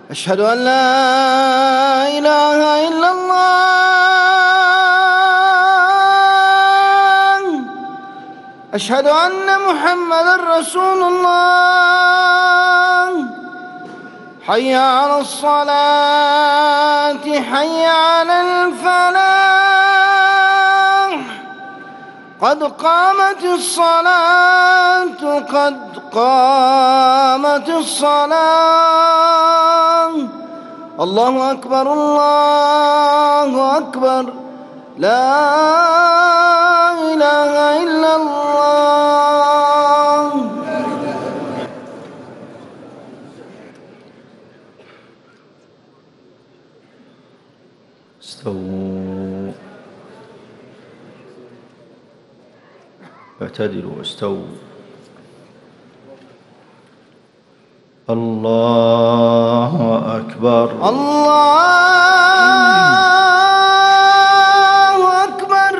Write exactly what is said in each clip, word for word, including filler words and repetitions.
أشهد أن لا إله إلا الله. أشهد أن محمدًا رسول الله. حي على الصلاة، حي على الفلاح. قد قامت الصلاة، قد قامت الصلاة. الله أكبر، الله أكبر، لا إله إلا الله. استووا، اعتدلوا واستووا. الله أكبر، الله أكبر.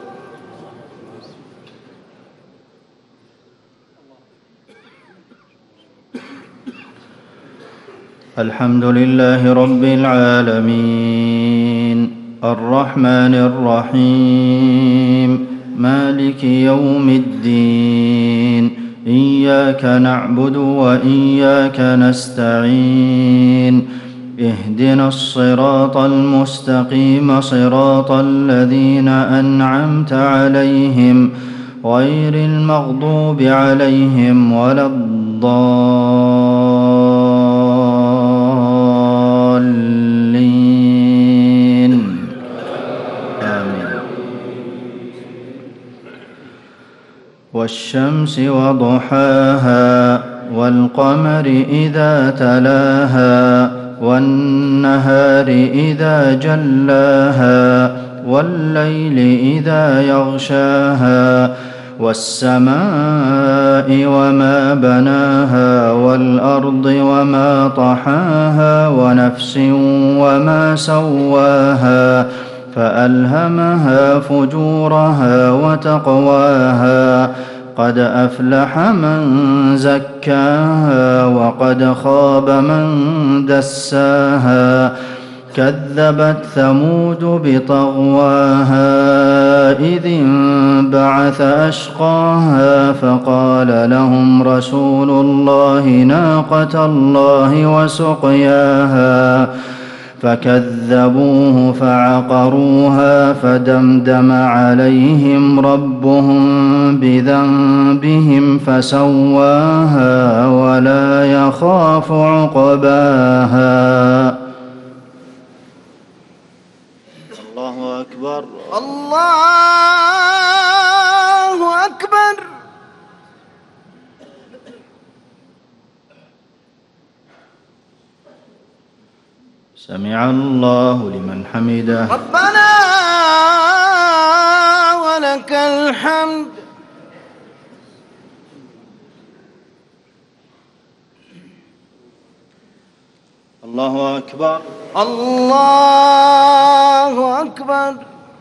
الحمد لله رب العالمين، الرحمن الرحيم، مالك يوم الدين. إياك نعبد وإياك نستعين. اهدنا الصراط المستقيم، صراط الذين أنعمت عليهم غير المغضوب عليهم ولا الضالين. آمين. والشمس وضحاها، والقمر إذا تلاها، والنهار إذا جلاها، والليل إذا يغشاها، والسماء وما بناها، والأرض وما طحاها، ونفس وما سواها، فألهمها فجورها وتقواها. قد أفلح من زكاها، وقد خاب من دساها. كذبت ثمود بطغواها، إذ انبعث أشقاها، فقال لهم رسول الله ناقة الله وسقياها، فكذبوه فعقروها، فدمدم عليهم ربهم بذنبهم فسواها، ولا يخاف عقباها. الله أكبر، الله أكبر. سمع الله لمن حمده. ربنا ولك الحمد. الله أكبر، الله أكبر.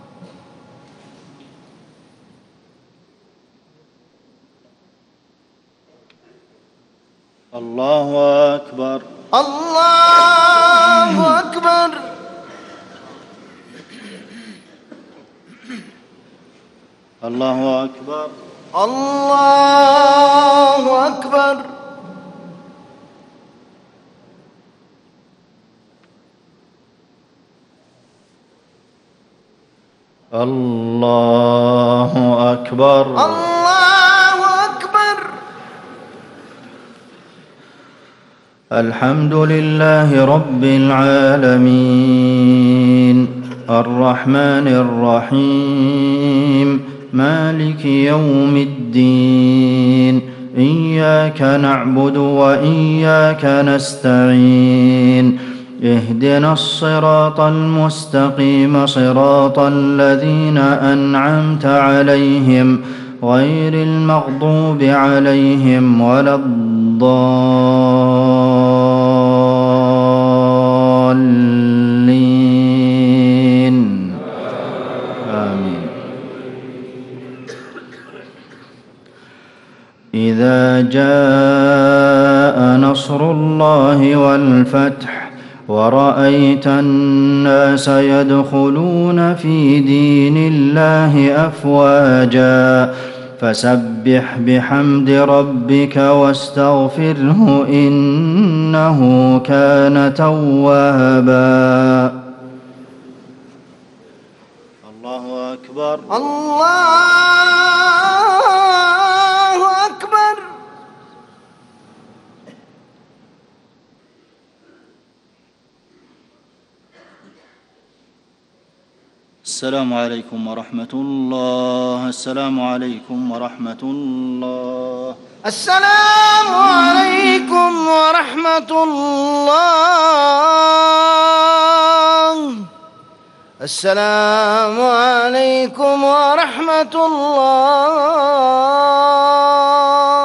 الله أكبر، الله أكبر. الله أكبر، الله أكبر. الله أكبر، الله أكبر. الحمد لله رب العالمين، الرحمن الرحيم، مالك يوم الدين. إياك نعبد وإياك نستعين. اهدنا الصراط المستقيم، صراط الذين أنعمت عليهم غير المغضوب عليهم ولا الضالين. آمين. إذا جاء نصر الله والفتح ورأيت الناس يدخلون في دين الله أفواجا فسبح بحمد ربك واستغفره إنه كان توابا. الله أكبر. الله أكبر. السلام عليكم ورحمة الله. السلام عليكم ورحمة الله. السلام عليكم ورحمة الله. السلام عليكم ورحمة الله.